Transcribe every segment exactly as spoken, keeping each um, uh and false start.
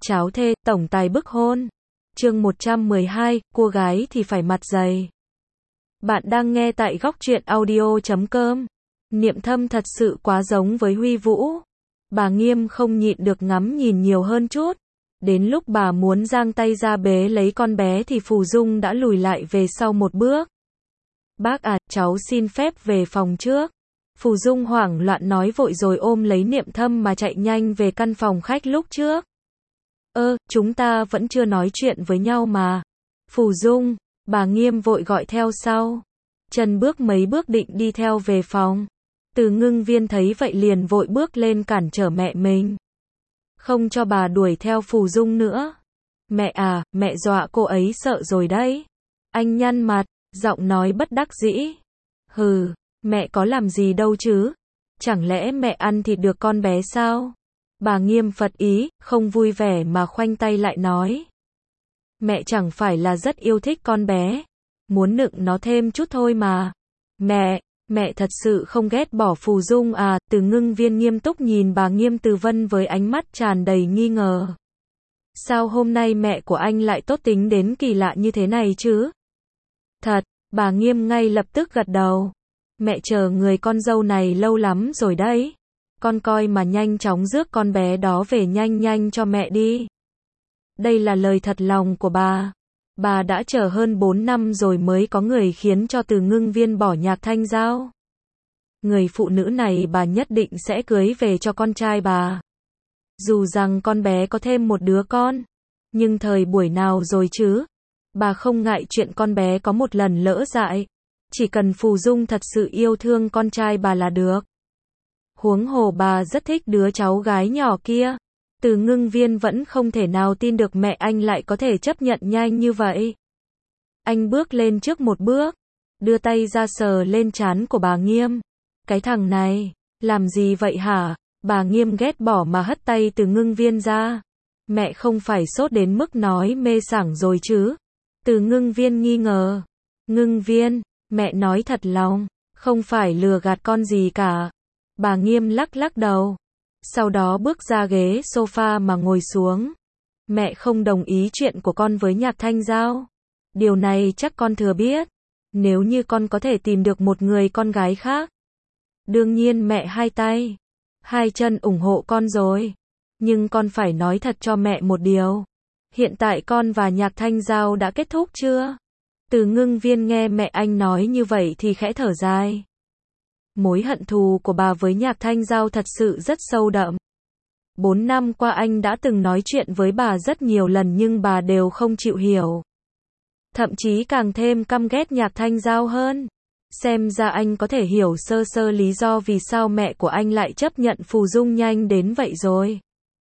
Cháo thê, tổng tài bức hôn. Chương một trăm mười hai, cua gái thì phải mặt dày. Bạn đang nghe tại góc truyện audio chấm com. Niệm Thâm thật sự quá giống với Huy Vũ. Bà Nghiêm không nhịn được ngắm nhìn nhiều hơn chút. Đến lúc bà muốn giang tay ra bế lấy con bé thì Phù Dung đã lùi lại về sau một bước. Bác à, cháu xin phép về phòng trước. Phù Dung hoảng loạn nói vội rồi ôm lấy Niệm Thâm mà chạy nhanh về căn phòng khách lúc trước. Ơ, chúng ta vẫn chưa nói chuyện với nhau mà. Phù Dung, bà Nghiêm vội gọi theo sau. Trần bước mấy bước định đi theo về phòng. Từ Ngưng Viên thấy vậy liền vội bước lên cản trở mẹ mình. Không cho bà đuổi theo Phù Dung nữa. Mẹ à, mẹ dọa cô ấy sợ rồi đấy. Anh nhăn mặt, giọng nói bất đắc dĩ. Hừ, mẹ có làm gì đâu chứ. Chẳng lẽ mẹ ăn thịt được con bé sao? Bà Nghiêm phật ý, không vui vẻ mà khoanh tay lại nói. Mẹ chẳng phải là rất yêu thích con bé. Muốn nựng nó thêm chút thôi mà. Mẹ, mẹ thật sự không ghét bỏ Phù Dung à? Từ Ngưng Viên nghiêm túc nhìn bà Nghiêm Từ Vân với ánh mắt tràn đầy nghi ngờ. Sao hôm nay mẹ của anh lại tốt tính đến kỳ lạ như thế này chứ? Thật, bà Nghiêm ngay lập tức gật đầu. Mẹ chờ người con dâu này lâu lắm rồi đấy. Con coi mà nhanh chóng rước con bé đó về nhanh nhanh cho mẹ đi. Đây là lời thật lòng của bà. Bà đã chờ hơn bốn năm rồi mới có người khiến cho Từ Ngưng Viên bỏ Nhạc Thanh Giao. Người phụ nữ này bà nhất định sẽ cưới về cho con trai bà. Dù rằng con bé có thêm một đứa con. Nhưng thời buổi nào rồi chứ? Bà không ngại chuyện con bé có một lần lỡ dại. Chỉ cần Phù Dung thật sự yêu thương con trai bà là được. Huống hồ bà rất thích đứa cháu gái nhỏ kia. Từ Ngưng Viên vẫn không thể nào tin được mẹ anh lại có thể chấp nhận nhanh như vậy. Anh bước lên trước một bước, đưa tay ra sờ lên trán của bà Nghiêm. Cái thằng này, làm gì vậy hả? Bà Nghiêm ghét bỏ mà hất tay Từ Ngưng Viên ra. Mẹ không phải sốt đến mức nói mê sảng rồi chứ? Từ Ngưng Viên nghi ngờ. Ngưng Viên, mẹ nói thật lòng, không phải lừa gạt con gì cả. Bà Nghiêm lắc lắc đầu. Sau đó bước ra ghế sofa mà ngồi xuống. Mẹ không đồng ý chuyện của con với Nhạc Thanh Giao. Điều này chắc con thừa biết. Nếu như con có thể tìm được một người con gái khác. Đương nhiên mẹ hai tay, hai chân ủng hộ con rồi. Nhưng con phải nói thật cho mẹ một điều. Hiện tại con và Nhạc Thanh Giao đã kết thúc chưa? Từ Ngưng Viên nghe mẹ anh nói như vậy thì khẽ thở dài. Mối hận thù của bà với Nhạc Thanh Giao thật sự rất sâu đậm. Bốn năm qua anh đã từng nói chuyện với bà rất nhiều lần nhưng bà đều không chịu hiểu. Thậm chí càng thêm căm ghét Nhạc Thanh Giao hơn. Xem ra anh có thể hiểu sơ sơ lý do vì sao mẹ của anh lại chấp nhận Phù Dung nhanh đến vậy rồi.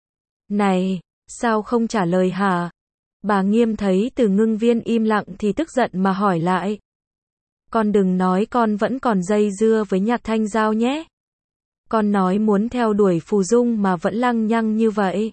Này, sao không trả lời hả? Bà Nghiêm thấy Từ Ngưng Viên im lặng thì tức giận mà hỏi lại. Con đừng nói con vẫn còn dây dưa với Nhạc Thanh Giao nhé. Con nói muốn theo đuổi Phù Dung mà vẫn lăng nhăng như vậy.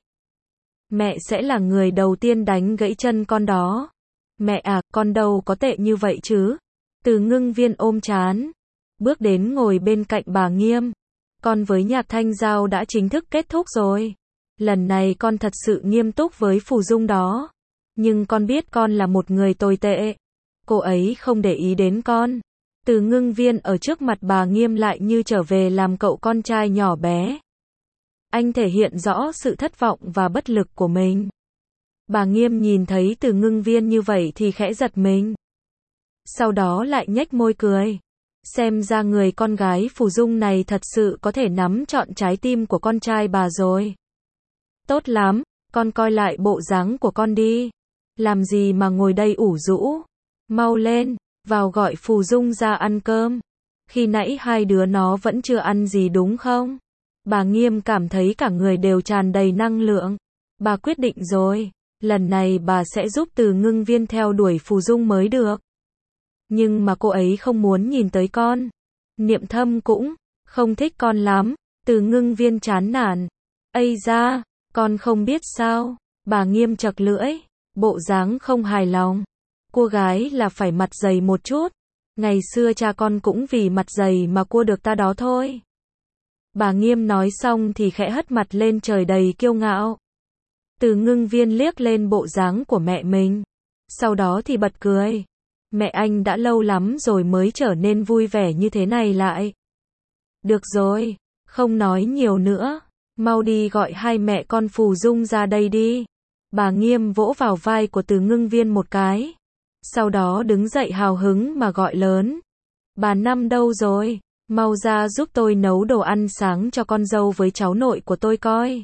Mẹ sẽ là người đầu tiên đánh gãy chân con đó. Mẹ à, con đâu có tệ như vậy chứ. Từ Ngưng Viên ôm trán, bước đến ngồi bên cạnh bà Nghiêm. Con với Nhạc Thanh Giao đã chính thức kết thúc rồi. Lần này con thật sự nghiêm túc với Phù Dung đó. Nhưng con biết con là một người tồi tệ. Cô ấy không để ý đến con. Từ Ngưng Viên ở trước mặt bà Nghiêm lại như trở về làm cậu con trai nhỏ bé. Anh thể hiện rõ sự thất vọng và bất lực của mình. Bà Nghiêm nhìn thấy Từ Ngưng Viên như vậy thì khẽ giật mình. Sau đó lại nhếch môi cười. Xem ra người con gái Phù Dung này thật sự có thể nắm trọn trái tim của con trai bà rồi. Tốt lắm, con coi lại bộ dáng của con đi. Làm gì mà ngồi đây ủ rũ. Mau lên, vào gọi Phù Dung ra ăn cơm. Khi nãy hai đứa nó vẫn chưa ăn gì đúng không? Bà Nghiêm cảm thấy cả người đều tràn đầy năng lượng. Bà quyết định rồi, lần này bà sẽ giúp Từ Ngưng Viên theo đuổi Phù Dung mới được. Nhưng mà cô ấy không muốn nhìn tới con. Niệm Thâm cũng không thích con lắm. Từ Ngưng Viên chán nản. Ây da, con không biết sao? Bà Nghiêm chật lưỡi, bộ dáng không hài lòng. Cua gái là phải mặt dày một chút. Ngày xưa cha con cũng vì mặt dày mà cua được ta đó thôi. Bà Nghiêm nói xong thì khẽ hất mặt lên trời đầy kiêu ngạo. Từ Ngưng Viên liếc lên bộ dáng của mẹ mình. Sau đó thì bật cười. Mẹ anh đã lâu lắm rồi mới trở nên vui vẻ như thế này lại. Được rồi, không nói nhiều nữa. Mau đi gọi hai mẹ con Phù Dung ra đây đi. Bà Nghiêm vỗ vào vai của Từ Ngưng Viên một cái. Sau đó đứng dậy hào hứng mà gọi lớn. Bà Năm đâu rồi? Mau ra giúp tôi nấu đồ ăn sáng cho con dâu với cháu nội của tôi coi.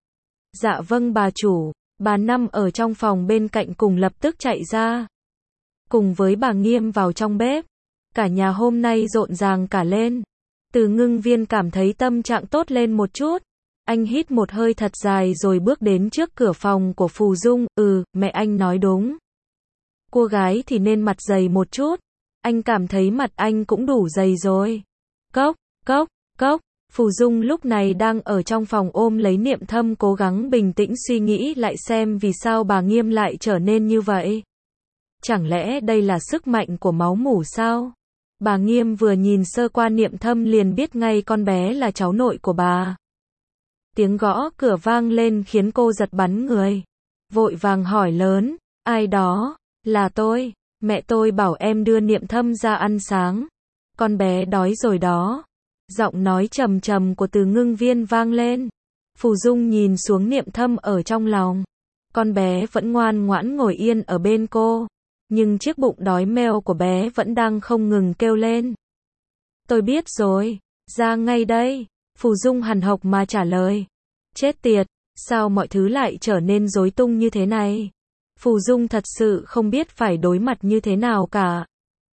Dạ vâng bà chủ. Bà Năm ở trong phòng bên cạnh cùng lập tức chạy ra. Cùng với bà Nghiêm vào trong bếp. Cả nhà hôm nay rộn ràng cả lên. Từ Ngưng Viên cảm thấy tâm trạng tốt lên một chút. Anh hít một hơi thật dài rồi bước đến trước cửa phòng của Phù Dung. Ừ, mẹ anh nói đúng. Cô gái thì nên mặt dày một chút. Anh cảm thấy mặt anh cũng đủ dày rồi. Cốc, cốc, cốc. Phù Dung lúc này đang ở trong phòng ôm lấy Niệm Thâm cố gắng bình tĩnh suy nghĩ lại xem vì sao bà Nghiêm lại trở nên như vậy. Chẳng lẽ đây là sức mạnh của máu mủ sao? Bà Nghiêm vừa nhìn sơ qua Niệm Thâm liền biết ngay con bé là cháu nội của bà. Tiếng gõ cửa vang lên khiến cô giật bắn người. Vội vàng hỏi lớn, ai đó? Là tôi, mẹ tôi bảo em đưa Niệm Thâm ra ăn sáng. Con bé đói rồi đó. Giọng nói trầm trầm của Từ Ngưng Viên vang lên. Phù Dung nhìn xuống Niệm Thâm ở trong lòng. Con bé vẫn ngoan ngoãn ngồi yên ở bên cô. Nhưng chiếc bụng đói meo của bé vẫn đang không ngừng kêu lên. Tôi biết rồi, ra ngay đây. Phù Dung hằn học mà trả lời. Chết tiệt, sao mọi thứ lại trở nên rối tung như thế này? Phù Dung thật sự không biết phải đối mặt như thế nào cả.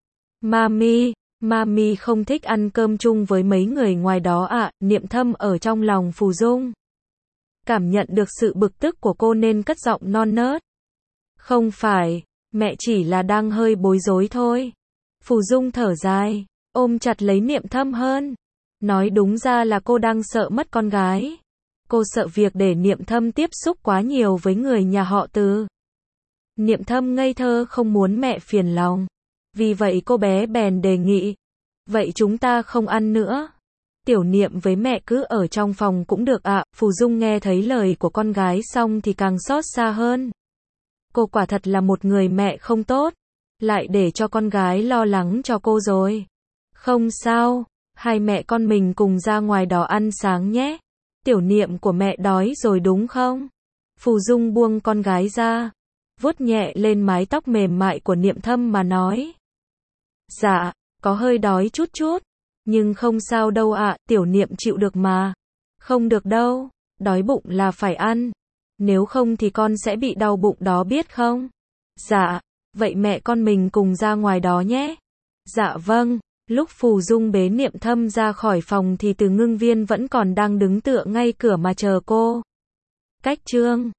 Mami, Mami không thích ăn cơm chung với mấy người ngoài đó ạ, à, Niệm Thâm ở trong lòng Phù Dung. Cảm nhận được sự bực tức của cô nên cất giọng non nớt. Không phải, mẹ chỉ là đang hơi bối rối thôi. Phù Dung thở dài, ôm chặt lấy Niệm Thâm hơn. Nói đúng ra là cô đang sợ mất con gái. Cô sợ việc để Niệm Thâm tiếp xúc quá nhiều với người nhà họ Từ. Niệm Thâm ngây thơ không muốn mẹ phiền lòng. Vì vậy cô bé bèn đề nghị. Vậy chúng ta không ăn nữa. Tiểu Niệm với mẹ cứ ở trong phòng cũng được ạ. À. Phù Dung nghe thấy lời của con gái xong thì càng xót xa hơn. Cô quả thật là một người mẹ không tốt. Lại để cho con gái lo lắng cho cô rồi. Không sao, hai mẹ con mình cùng ra ngoài đó ăn sáng nhé. Tiểu Niệm của mẹ đói rồi đúng không? Phù Dung buông con gái ra. Vuốt nhẹ lên mái tóc mềm mại của Niệm Thâm mà nói. Dạ, có hơi đói chút chút. Nhưng không sao đâu ạ, à, Tiểu Niệm chịu được mà. Không được đâu, đói bụng là phải ăn. Nếu không thì con sẽ bị đau bụng đó biết không? Dạ, vậy mẹ con mình cùng ra ngoài đó nhé. Dạ vâng, lúc Phù Dung bế Niệm Thâm ra khỏi phòng thì Từ Ngưng Viên vẫn còn đang đứng tựa ngay cửa mà chờ cô. Cách chương